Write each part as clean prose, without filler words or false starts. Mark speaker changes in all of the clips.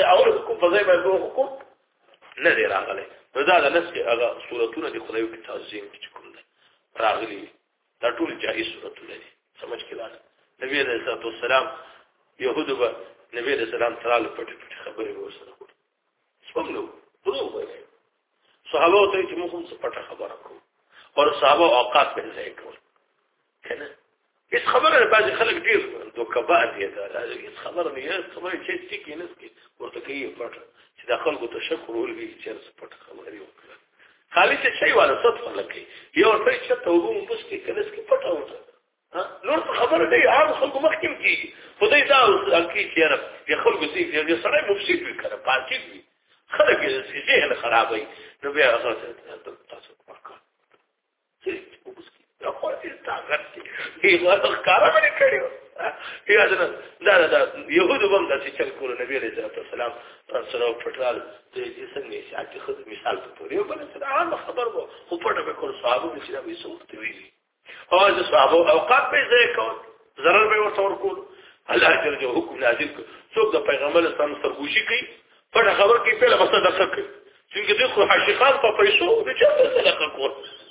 Speaker 1: اول حکم په ځای باندې حکم نه دی راغلی نو دا د نسخ هغه صورتونه دي خدای په تعظیم کې کوم ده راغلي دا ټول جائز صورتونه دي سمجھ کې راځي نبی عليه الصلاه والسلام يهودو به نبی عليه السلام تعالی پټ خبرې ورسره څنګه وروغه صحابه ته چې موږ هم څه پټه خبره کوو او صحابه اوقات به ځای کول کنه هیڅ خبره بعض خلک ډیر دوکبات دي دا هیڅ خبره نه هیڅ خبره چې ټکی نه سکي ورته کوي پټه چې د خلکو تشکر ولګي چې څه پټه خبره وکړي خالص شي ولا صدفه لکه یو څه چې توبه مو بس کې کنه سکي پټه وته نور خبره دی عام خلکو مخکې کیږي خدای دا اکی چې یا خلکو سي چې سره مفسد وي کنه پاتې وي خلک یې ذهن خرابوي نو بیا هغه تاسو وکړه چې وبس کې دا خو دې طاقت دی هغه کار باندې کړو یا دا يهودو باندې چې چل کول نبی عليه السلام سره پټال دې څنګه چې اته خود مثال په پوره بل څه عام خبر وو خو پټه به کول صحابه چې دا وې سوت ویلي او د صحابه اوقات په ځای کول ضرر به ورته ورکول الله جل جلاله حکم نازل کړ څوک د پیغمبر اسلام سرګوشي کوي پټه خبر کې په لمسه دقه کوي څنګه دې خو حقیقت په پیسو د چا صدقه کول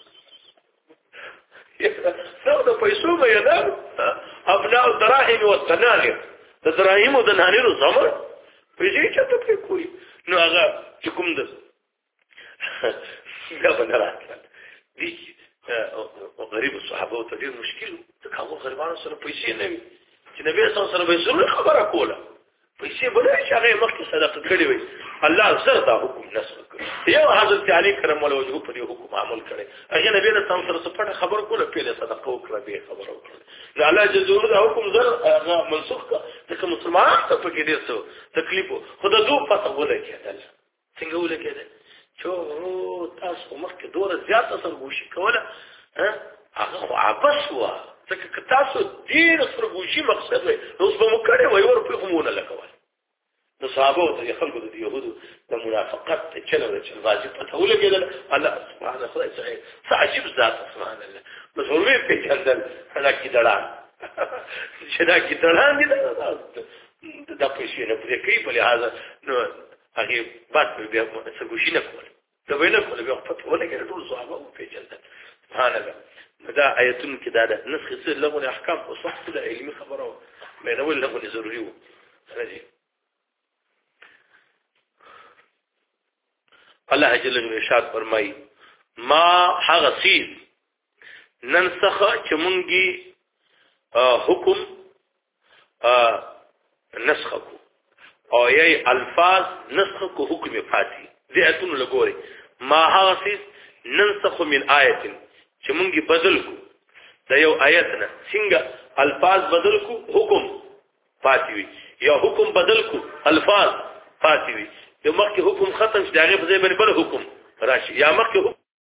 Speaker 1: نو د پیسو به یاد ابناء الدراهم والتنانیر د دراهم او د نانیرو زمر پیسې چاته په کوی نو هغه چې کوم د دا به راځي دي غریب صحابه ته ډیر مشکل ځکه هغه غریبانو سره پیسې نه وي چې نبی صلی الله علیه وسلم به ضرور خبره کوله پیسې بلې چې هغه مخکې صدقه کړې وي الله زړه دا حکم نسخ کړ یو حضرت علی کرم الله وجهه په دې حکم عمل کړي هغه نبی له تاسو سره څه خبر کوله پیله صدقه وکړه به خبر وکړه نو الله جل جلاله دا حکم زړه منسوخ کړ ځکه مسلمان ته په کې ډیر څه تکلیف خو د دوه پته ولګېدل څنګه ولګېدل چې تاسو مخکې دوره زیاته سرګوشي کوله هغه خو عبس و ځکه تاسو ډیر سرګوشي مقصد وي اوس به مو کړی وای ورپې همونه لګول نو صحابه ته خلکو د يهودو د منافقت چلو چې واجب پته ولګېدل الله سبحانه خدای صحیح عجیب ذات سبحان الله مسلمان په چندل هلاکی دړان چې دا کی دړان دي دا پیسې نه پرې کوي په لحاظ نو هغه بات بیا سرګوشي نه کول دا ویل کول بیا پته ولګېدل ټول صحابه په چندل سبحان الله دا آیتون کې دا نسخ سر لغون احکام او صح د علمي خبره مې نو لغون ضروري وو راځي الله جل جلاله ارشاد فرمایي ما هغه سیز ننسخ چې مونږی حکم نسخ کو او یې الفاظ نسخ کو حکم فاتی ذاتون لګوري ما هغه سیز ننسخ من آیه چې مونږی بدل کو دا یو آیت نه څنګه الفاظ بدل کو حکم فاتی وي یا حکم بدل کو الفاظ فاتی وي یو مخکې حکم ختم شي دا غي په ځای باندې بل حکم راشي یا مخکې